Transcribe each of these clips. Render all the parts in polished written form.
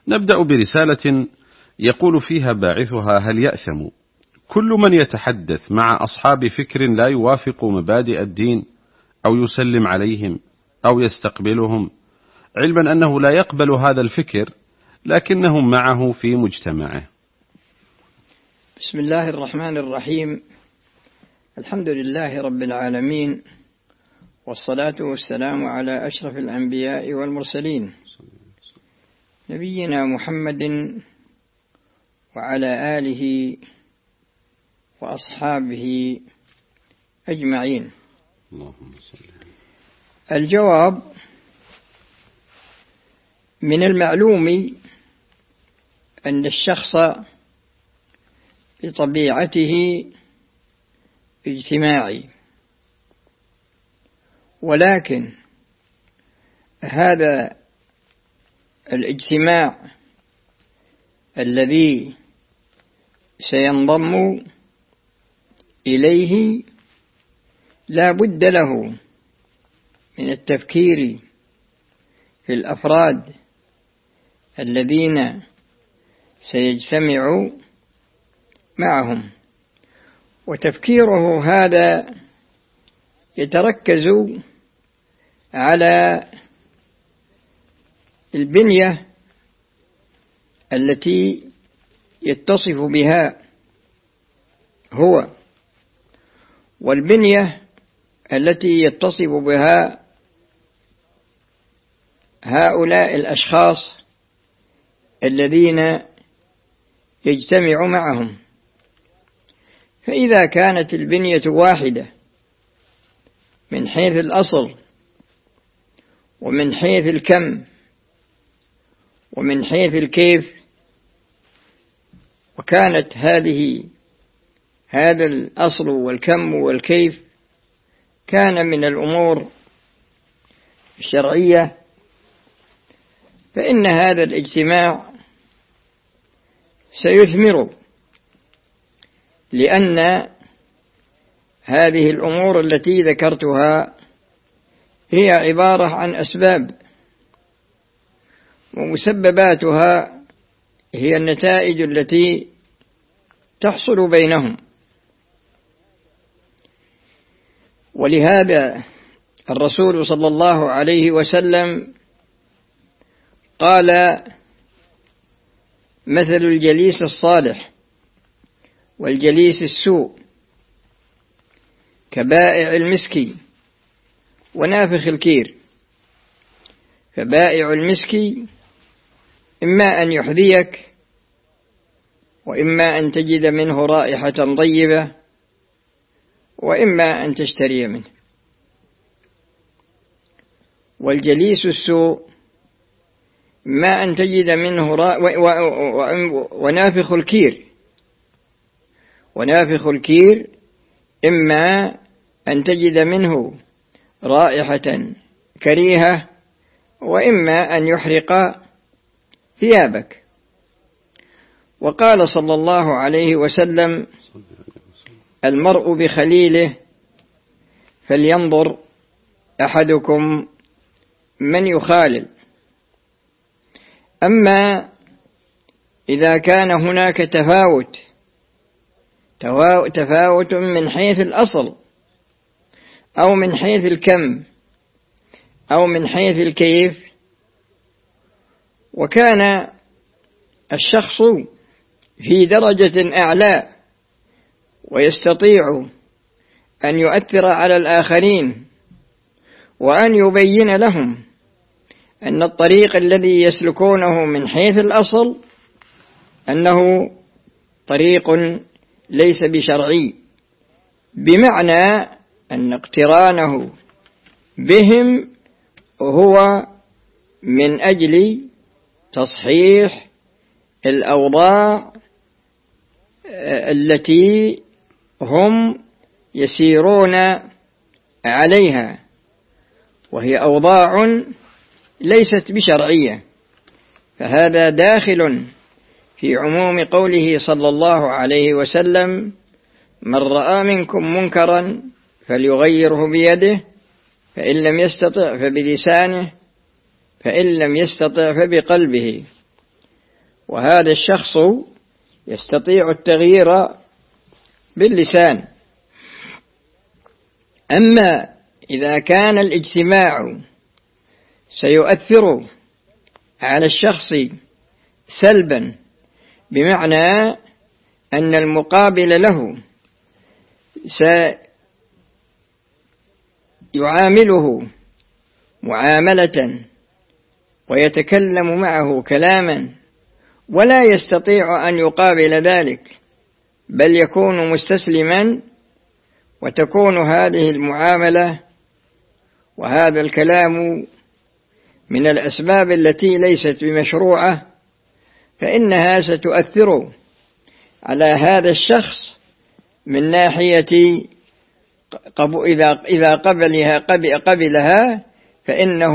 نبدأ برسالة يقول فيها باعثها: هل يأثم كل من يتحدث مع أصحاب فكر لا يوافق مبادئ الدين، أو يسلم عليهم أو يستقبلهم، علما أنه لا يقبل هذا الفكر لكنهم معه في مجتمعه؟ بسم الله الرحمن الرحيم. الحمد لله رب العالمين، والصلاة والسلام على أشرف الأنبياء والمرسلين، نبينا محمد وعلى آله وأصحابه أجمعين. الجواب: من المعلوم أن الشخص بطبيعته اجتماعي، ولكن هذا الاجتماع الذي سينضم إليه لا بد له من التفكير في الأفراد الذين سيجتمع معهم، وتفكيره هذا يتركز على البنية التي يتصف بها هو، والبنية التي يتصف بها هؤلاء الأشخاص الذين يجتمع معهم. فإذا كانت البنية واحدة من حيث الأصل ومن حيث الكم ومن حيث الكيف، وكانت هذا الأصل والكم والكيف كان من الأمور الشرعية، فإن هذا الاجتماع سيثمر، لأن هذه الأمور التي ذكرتها هي عبارة عن أسباب، ومسبباتها هي النتائج التي تحصل بينهم. ولهذا الرسول صلى الله عليه وسلم قال: مثل الجليس الصالح والجليس السوء كبائع المسك ونافخ الكير. فبائع المسك إما أن يحذيك، وإما أن تجد منه رائحة طيبة، وإما أن تشتري منه. والجليس السوء إما أن تجد منه ونافخ الكير إما أن تجد منه رائحة كريهة، وإما أن يحرق ثيابك. وقال صلى الله عليه وسلم: المرء بخليله، فلينظر أحدكم من يخالل. أما إذا كان هناك تفاوت من حيث الأصل أو من حيث الكم أو من حيث الكيف، وكان الشخص في درجة أعلى ويستطيع أن يؤثر على الآخرين وأن يبين لهم أن الطريق الذي يسلكونه من حيث الأصل أنه طريق ليس بشرعي، بمعنى أن اقترانه بهم هو من أجل تصحيح الأوضاع التي هم يسيرون عليها، وهي أوضاع ليست بشرعية. فهذا داخل في عموم قوله صلى الله عليه وسلم: من رأى منكم منكرا فليغيره بيده، فإن لم يستطع فبلسانه، فإن لم يستطع فبقلبه. وهذا الشخص يستطيع التغيير باللسان. أما إذا كان الاجتماع سيؤثر على الشخص سلبا، بمعنى أن المقابل له سيعامله معاملة ويتكلم معه كلاما ولا يستطيع أن يقابل ذلك، بل يكون مستسلما، وتكون هذه المعاملة وهذا الكلام من الأسباب التي ليست بمشروعة، فإنها ستؤثر على هذا الشخص من ناحية إذا قبلها فإنه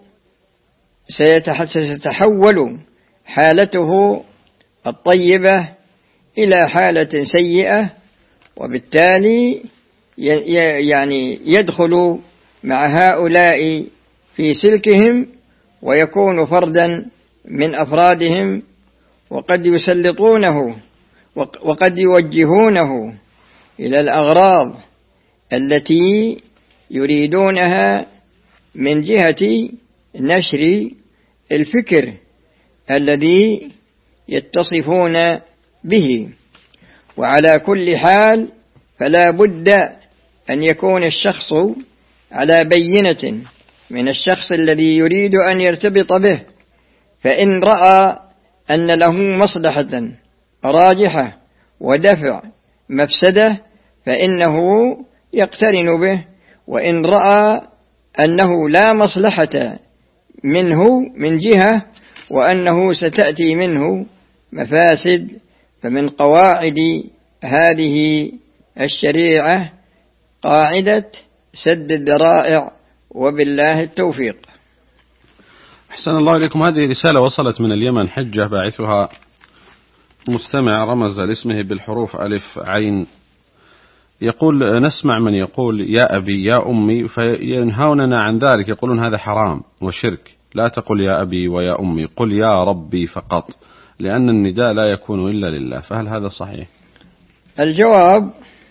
ستتحول حالته الطيبة إلى حالة سيئة، وبالتالي يعني يدخل مع هؤلاء في سلكهم ويكون فردا من أفرادهم، وقد يسلطونه وقد يوجهونه إلى الأغراض التي يريدونها من جهة نشر الفكر الذي يتصفون به. وعلى كل حال فلا بد أن يكون الشخص على بينة من الشخص الذي يريد أن يرتبط به، فإن رأى أن له مصلحة راجحة ودفع مفسدة فإنه يقترن به، وإن رأى أنه لا مصلحة منه من جهة وأنه ستأتي منه مفاسد، فمن قواعد هذه الشريعة قاعدة سد الذرائع، وبالله التوفيق. أحسن الله إليكم. هذه رسالة وصلت من اليمن، حجة باعثها مستمع رمز لاسمه بالحروف ألف عين، يقول: نسمع من يقول يا أبي يا أمي فينهوننا عن ذلك، يقولون هذا حرام وشرك، لا تقل يا أبي ويا أمي، قل يا ربي فقط، لأن النداء لا يكون إلا لله، فهل هذا صحيح؟ الجواب: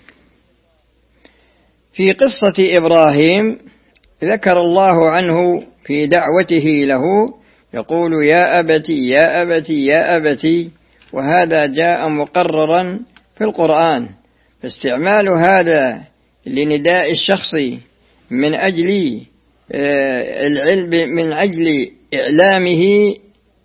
في قصة إبراهيم ذكر الله عنه في دعوته له يقول يا أبتي يا أبتي يا أبتي، وهذا جاء مقررا في القرآن، فاستعمال هذا لنداء الشخص من أجل العلم، من أجل إعلامه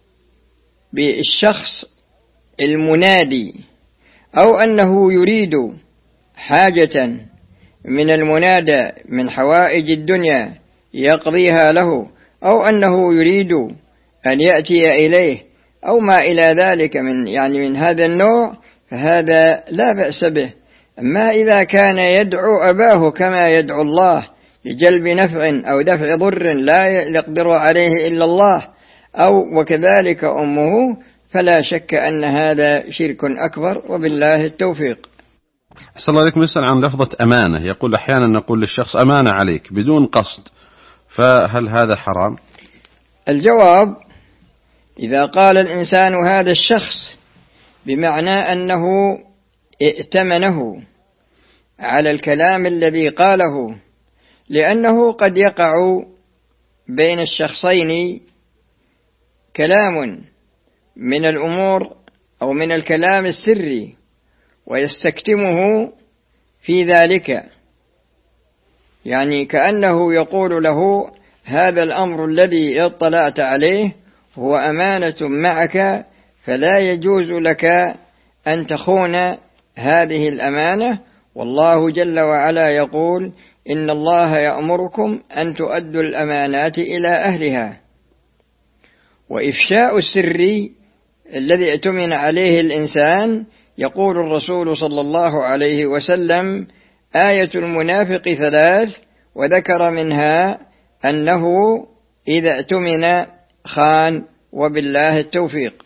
بالشخص المنادي، أو أنه يريد حاجة من المنادى من حوائج الدنيا يقضيها له، أو أنه يريد أن يأتي إليه أو ما إلى ذلك من هذا النوع، فهذا لا بأس به. أما إذا كان يدعو أباه كما يدعو الله لجلب نفع أو دفع ضر لا يقدر عليه إلا الله، أو وكذلك أمه، فلا شك أن هذا شرك أكبر، وبالله التوفيق. أحسن الله عليكم. يسأل عن لفظة أمانة، يقول أحيانا نقول للشخص أمانة عليك بدون قصد، فهل هذا حرام؟ الجواب: إذا قال الإنسان هذا الشخص بمعنى أنه ائتمنه على الكلام الذي قاله، لأنه قد يقع بين الشخصين كلام من الأمور أو من الكلام السري ويستكتمه في ذلك، يعني كأنه يقول له هذا الأمر الذي اطلعت عليه هو أمانة معك، فلا يجوز لك أن تخون هذه الأمانة، والله جل وعلا يقول إن الله يأمركم أن تؤدوا الأمانات إلى أهلها. وإفشاء السر الذي اؤتمن عليه الإنسان، يقول الرسول صلى الله عليه وسلم آية المنافق 3، وذكر منها أنه إذا اؤتمن خان، وبالله التوفيق.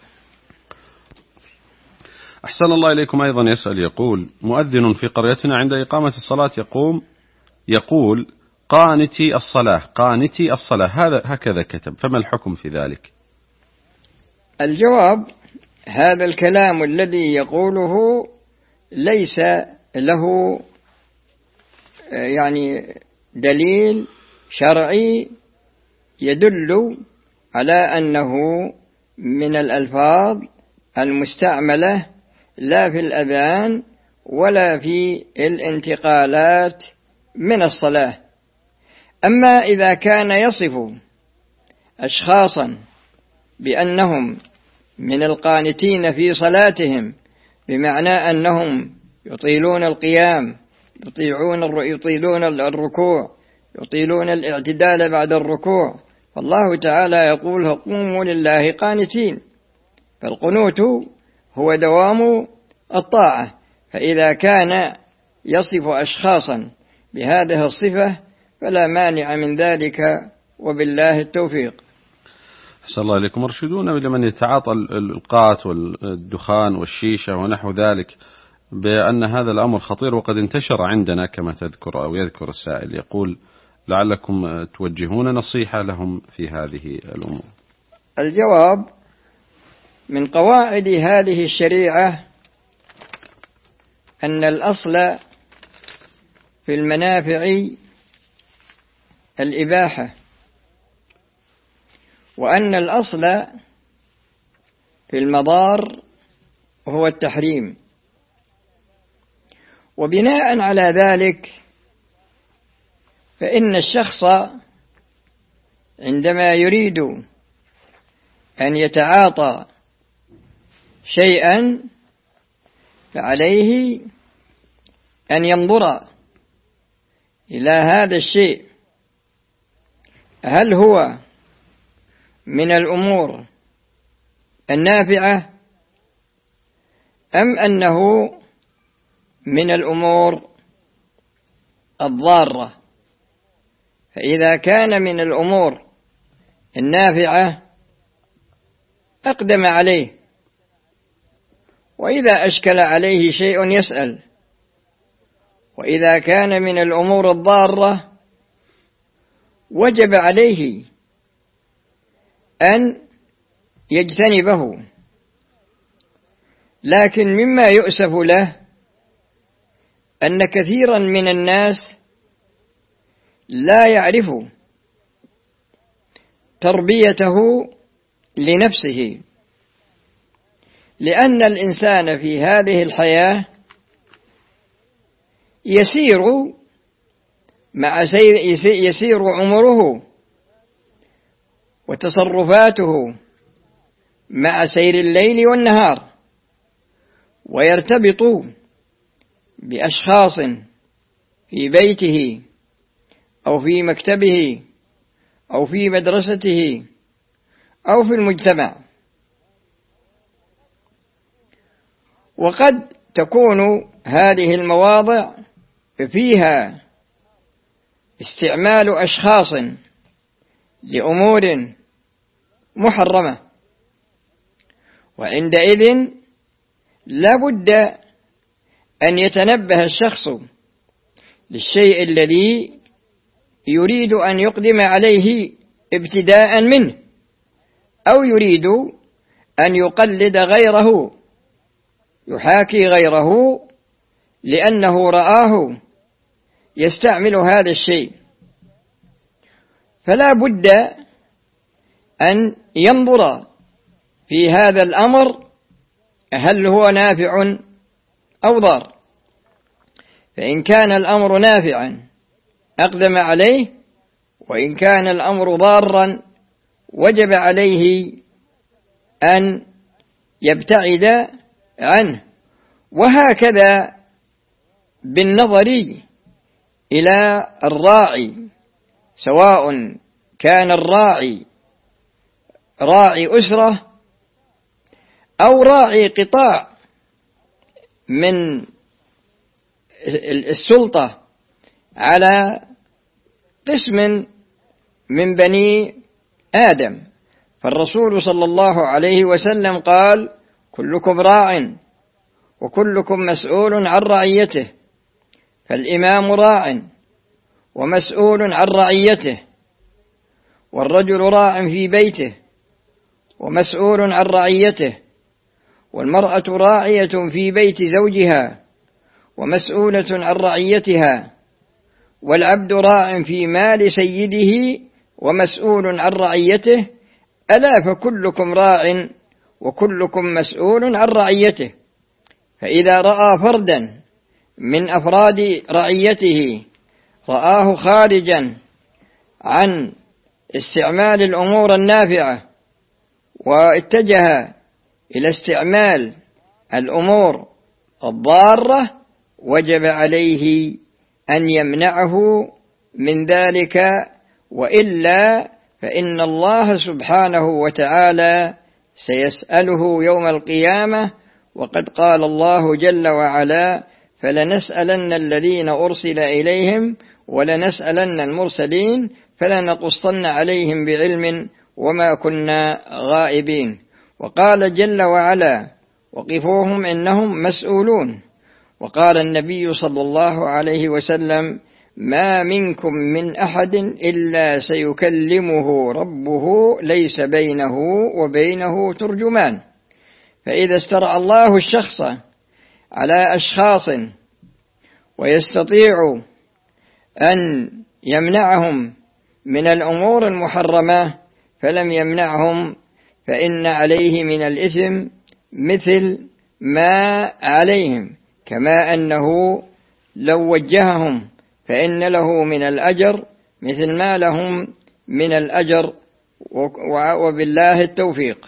أحسن الله إليكم. أيضا يسأل يقول: مؤذن في قريتنا عند إقامة الصلاة يقول قانتي الصلاة قانتي الصلاة، هكذا كتب، فما الحكم في ذلك؟ الجواب: هذا الكلام الذي يقوله ليس له يعني دليل شرعي يدل على أنه من الألفاظ المستعملة لا في الأذان ولا في الانتقالات من الصلاة. أما إذا كان يصف أشخاصا بأنهم من القانتين في صلاتهم، بمعنى أنهم يطيلون القيام، يطيلون الركوع، يطيلون الاعتدال بعد الركوع، فالله تعالى يقول قوموا لله قانتين، فالقنوت هو دوام الطاعة. فإذا كان يصف أشخاصا بهذه الصفة فلا مانع من ذلك، وبالله التوفيق. أحسن الله إليكم. ارشدونا لمن يتعاطى القات والدخان والشيشة ونحو ذلك بأن هذا الأمر خطير وقد انتشر عندنا كما تذكر أو يذكر السائل، يقول لعلكم توجهون نصيحة لهم في هذه الأمور. الجواب: من قواعد هذه الشريعة أن الأصل في المنافع الإباحة، وأن الأصل في المضار هو التحريم. وبناء على ذلك فإن الشخص عندما يريد أن يتعاطى شيئا فعليه أن ينظر إلى هذا الشيء هل هو من الأمور النافعة أم أنه من الأمور الضارة. فإذا كان من الأمور النافعة أقدم عليه، وإذا أشكل عليه شيء يسأل، وإذا كان من الأمور الضارة وجب عليه أن يجتنبه. لكن مما يؤسف له أن كثيرا من الناس لا يعرف تربيته لنفسه، لأن الإنسان في هذه الحياة يسير عمره وتصرفاته مع سير الليل والنهار، ويرتبط بأشخاص في بيته أو في مكتبه أو في مدرسته أو في المجتمع. وقد تكون هذه المواضع فيها استعمال أشخاص لأمور محرمة، وعندئذ لا بد أن يتنبه الشخص للشيء الذي يريد أن يقدم عليه ابتداء منه، أو يريد أن يقلد غيره، يحاكي غيره لأنه رآه يستعمل هذا الشيء. فلا بد أن ينظر في هذا الأمر هل هو نافع أو ضار. فإن كان الأمر نافعا أقدم عليه، وإن كان الأمر ضارا وجب عليه أن يبتعد عنه. وهكذا بالنظر إلى الراعي، سواء كان الراعي راعي أسرة أو راعي قطاع من السلطة على قسم من بني آدم. فالرسول صلى الله عليه وسلم قال: كلكم راع وكلكم مسؤول عن رعيته، فالإمام راع ومسؤول عن رعيته، والرجل راع في بيته ومسؤول عن رعيته، والمرأة راعية في بيت زوجها ومسؤولة عن رعيتها، والعبد راع في مال سيده ومسؤول عن رعيته، ألا فكلكم راع وكلكم مسؤول عن رعيته. فإذا رأى فردا من أفراد رعيته رآه خارجا عن استعمال الأمور النافعة واتجه إلى استعمال الأمور الضارة، وجب عليه أن يمنعه من ذلك، وإلا فإن الله سبحانه وتعالى سيسأله يوم القيامة. وقد قال الله جل وعلا: فلنسألن الذين أرسل إليهم ولنسألن المرسلين فلنقصن عليهم بعلم وما كنا غائبين. وقال جل وعلا: وقفوهم إنهم مسؤولون. وقال النبي صلى الله عليه وسلم: ما منكم من أحد إلا سيكلمه ربه ليس بينه وبينه ترجمان. فإذا استرعى الله الشخص على أشخاص ويستطيع أن يمنعهم من الأمور المحرمة فلم يمنعهم، فإن عليه من الإثم مثل ما عليهم، كما أنه لو وجههم فإن له من الأجر مثل ما لهم من الأجر، وبالله التوفيق.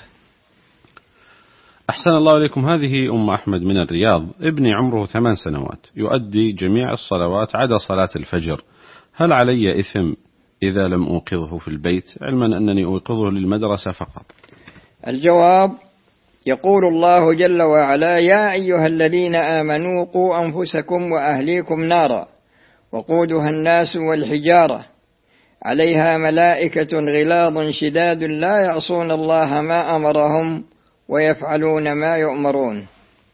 أحسن الله إليكم. هذه أم أحمد من الرياض، ابني عمره 8 سنوات، يؤدي جميع الصلوات عدا صلاة الفجر، هل علي إثم إذا لم أوقظه في البيت، علما أنني أوقظه للمدرسة فقط؟ الجواب: يقول الله جل وعلا: يا أيها الذين آمنوا قوا أنفسكم وأهليكم نارا وقودها الناس والحجارة عليها ملائكة غلاظ شداد لا يعصون الله ما أمرهم ويفعلون ما يؤمرون.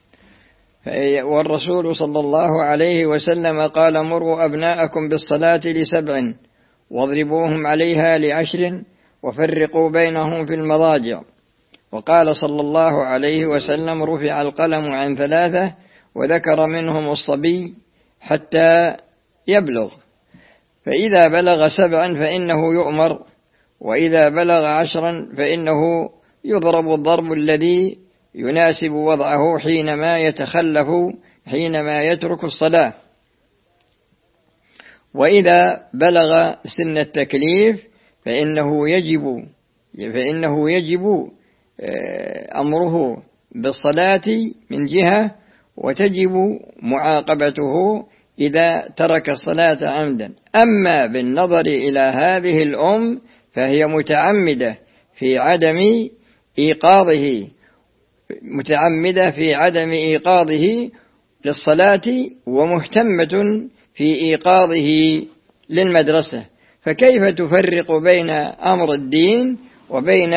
والرسول صلى الله عليه وسلم قال: مروا أبناءكم بالصلاة ل7 واضربوهم عليها ل10 وفرقوا بينهم في المضاجع. وقال صلى الله عليه وسلم: رفع القلم عن 3 وذكر منهم الصبي حتى يبلغ، فإذا بلغ 7 فإنه يؤمر، وإذا بلغ 10 فإنه يضرب الضرب الذي يناسب وضعه حينما يتخلف، حينما يترك الصلاة. وإذا بلغ سن التكليف فإنه يجب أمره بالصلاة من جهة، وتجب معاقبته إذا ترك الصلاة عمدا. أما بالنظر إلى هذه الأم فهي متعمدة في عدم إيقاظه للصلاة، ومهتمة في إيقاظه للمدرسة، فكيف تفرق بين أمر الدين وبين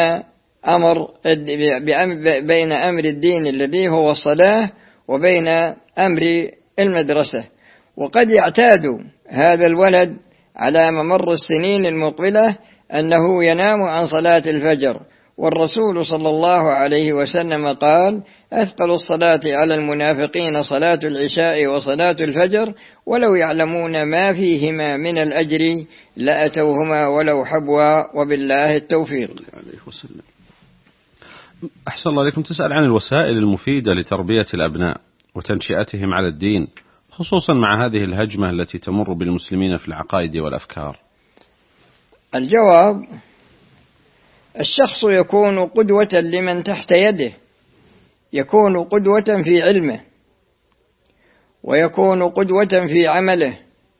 بين أمر الدين الذي هو الصلاة وبين أمر المدرسة؟ وقد يعتاد هذا الولد على ممر السنين المقبلة أنه ينام عن صلاة الفجر، والرسول صلى الله عليه وسلم قال: أثقل الصلاة على المنافقين صلاة العشاء وصلاة الفجر ولو يعلمون ما فيهما من الأجر لأتوهما ولو حبوا، وبالله التوفيق. أحسن الله عليكم. تسأل عن الوسائل المفيدة لتربية الأبناء وتنشئتهم على الدين، خصوصا مع هذه الهجمة التي تمر بالمسلمين في العقائد والأفكار. الجواب: الشخص يكون قدوة لمن تحت يده، يكون قدوة في علمه، ويكون قدوة في عمله،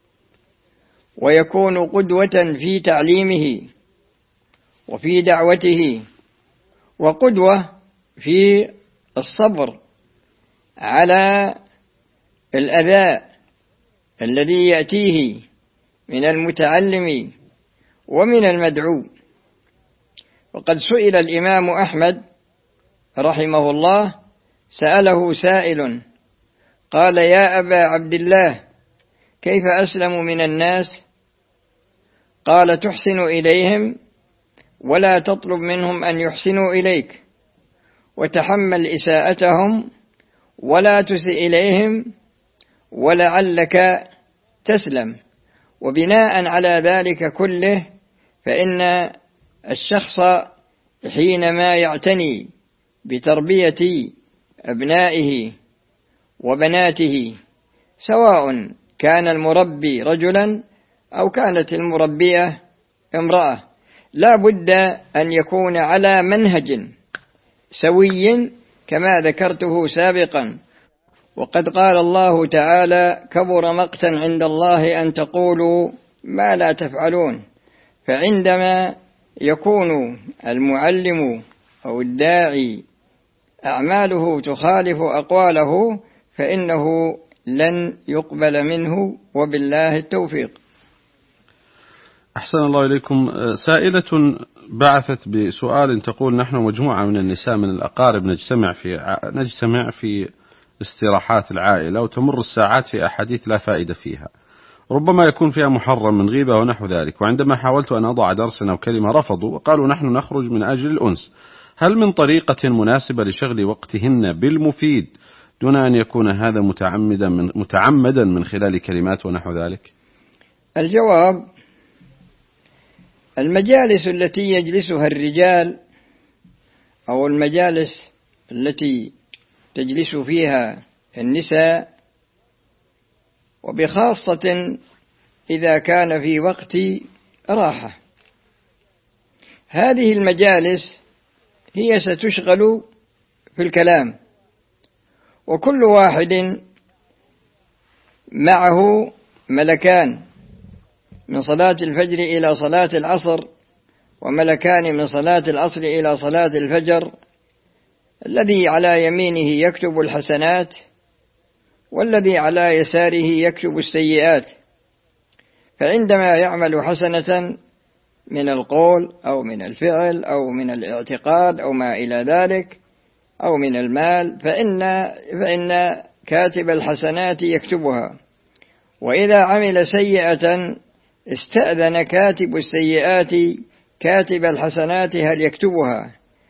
ويكون قدوة في تعليمه وفي دعوته، وقدوة في الصبر على الأذى الذي يأتيه من المتعلم ومن المدعو. وقد سئل الإمام أحمد رحمه الله، سأله سائل قال: يا أبا عبد الله، كيف أسلم من الناس؟ قال: تحسن إليهم ولا تطلب منهم أن يحسنوا إليك، وتحمل إساءتهم ولا تسئ إليهم ولعلك تسلم. وبناء على ذلك كله فإن الشخص حينما يعتني بتربية أبنائه وبناته، سواء كان المربي رجلا أو كانت المربية امرأة، لا بد أن يكون على منهج سوي كما ذكرته سابقا. وقد قال الله تعالى: كبر مقتا عند الله أن تقولوا ما لا تفعلون. فعندما يكون المعلم أو الداعي أعماله تخالف أقواله فإنه لن يقبل منه، وبالله التوفيق. أحسن الله إليكم. سائلة بعثت بسؤال تقول: نحن مجموعة من النساء من الأقارب نجتمع في استراحات العائلة، وتمر الساعات في أحاديث لا فائدة فيها، ربما يكون فيها محرم من غيبة ونحو ذلك، وعندما حاولت أن أضع درسا أو كلمة رفضوا وقالوا: نحن نخرج من أجل الأنس. هل من طريقة مناسبة لشغل وقتهن بالمفيد دون أن يكون هذا متعمدا من خلال كلمات ونحو ذلك؟ الجواب: المجالس التي يجلسها الرجال أو المجالس التي تجلس فيها النساء، وبخاصة إذا كان في وقت راحة، هذه المجالس هي ستشغل في الكلام، وكل واحد معه ملكان من صلاة الفجر إلى صلاة العصر، وملكان من صلاة العصر إلى صلاة الفجر، الذي على يمينه يكتب الحسنات والذي على يساره يكتب السيئات. فعندما يعمل حسنة من القول أو من الفعل أو من الاعتقاد أو ما إلى ذلك أو من المال فإن كاتب الحسنات يكتبها، وإذا عمل سيئة استأذن كاتب السيئات كاتب الحسنات هل يكتبها،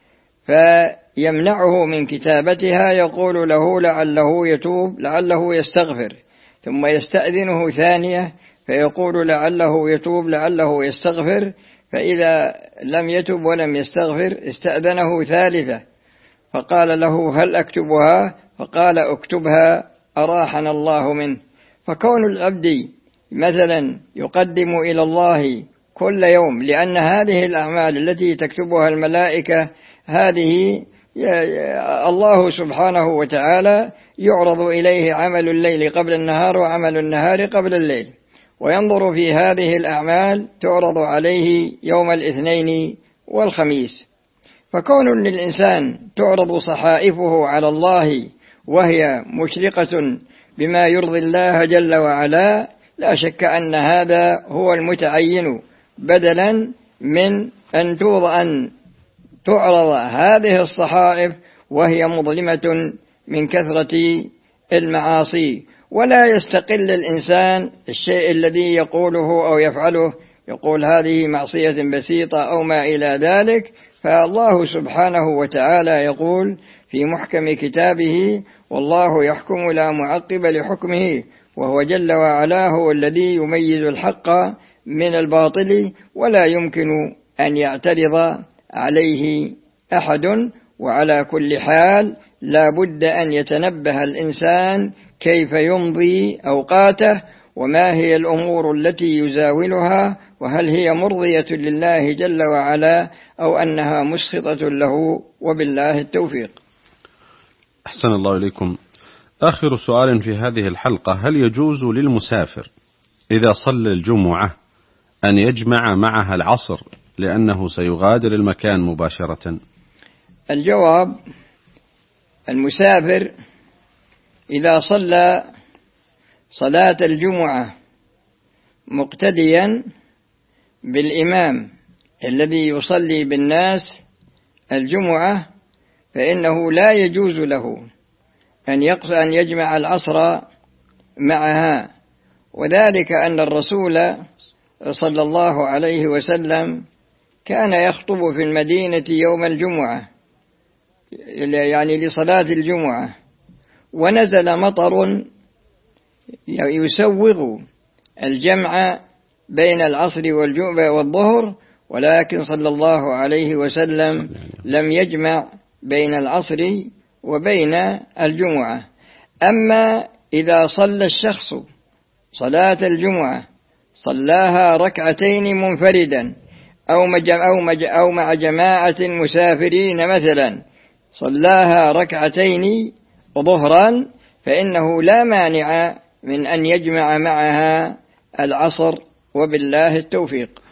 فيمنعه من كتابتها، يقول له لعله يتوب لعله يستغفر، ثم يستأذنه ثانية فيقول لعله يتوب لعله يستغفر، فإذا لم يتب ولم يستغفر استأذنه ثالثة فقال له هل أكتبها؟ فقال اكتبها أراحنا الله منه. فكون العبد مثلا يقدم إلى الله كل يوم، لأن هذه الأعمال التي تكتبها الملائكة هذه الله سبحانه وتعالى يعرض إليه عمل الليل قبل النهار وعمل النهار قبل الليل، وينظر في هذه الأعمال تعرض عليه يوم الاثنين والخميس. فكون للإنسان تعرض صحائفه على الله وهي مشرقة بما يرضي الله جل وعلا، لا شك أن هذا هو المتعين، بدلا من أن تعرض هذه الصحائف وهي مظلمة من كثرة المعاصي. ولا يستقل الإنسان الشيء الذي يقوله أو يفعله، يقول هذه معصية بسيطة أو ما إلى ذلك، فالله سبحانه وتعالى يقول في محكم كتابه: والله يحكم لا معقب لحكمه، وهو جل وعلا هو الذي يميز الحق من الباطل، ولا يمكن أن يعترض عليه أحد. وعلى كل حال لا بد أن يتنبه الإنسان كيف يمضي أوقاته، وما هي الأمور التي يزاولها، وهل هي مرضية لله جل وعلا أو أنها مسخطة له، وبالله التوفيق. أحسن الله إليكم. آخر سؤال في هذه الحلقة: هل يجوز للمسافر إذا صلى الجمعة أن يجمع معها العصر لأنه سيغادر المكان مباشرة؟ الجواب: المسافر إذا صلى صلاة الجمعة مقتديا بالإمام الذي يصلي بالناس الجمعة فإنه لا يجوز له أن يجمع العصر معها، وذلك أن الرسول صلى الله عليه وسلم كان يخطب في المدينة يوم الجمعة يعني لصلاة الجمعة ونزل مطر يسوغ الجمع بين العصر والظهر، ولكن صلى الله عليه وسلم لم يجمع بين العصر وبين الجمعة. أما إذا صلى الشخص صلاة الجمعة صلاها ركعتين منفردا أو مع جماعة مسافرين مثلا صلاها ركعتين ظهرا، فإنه لا مانع من أن يجمع معها العصر، وبالله التوفيق.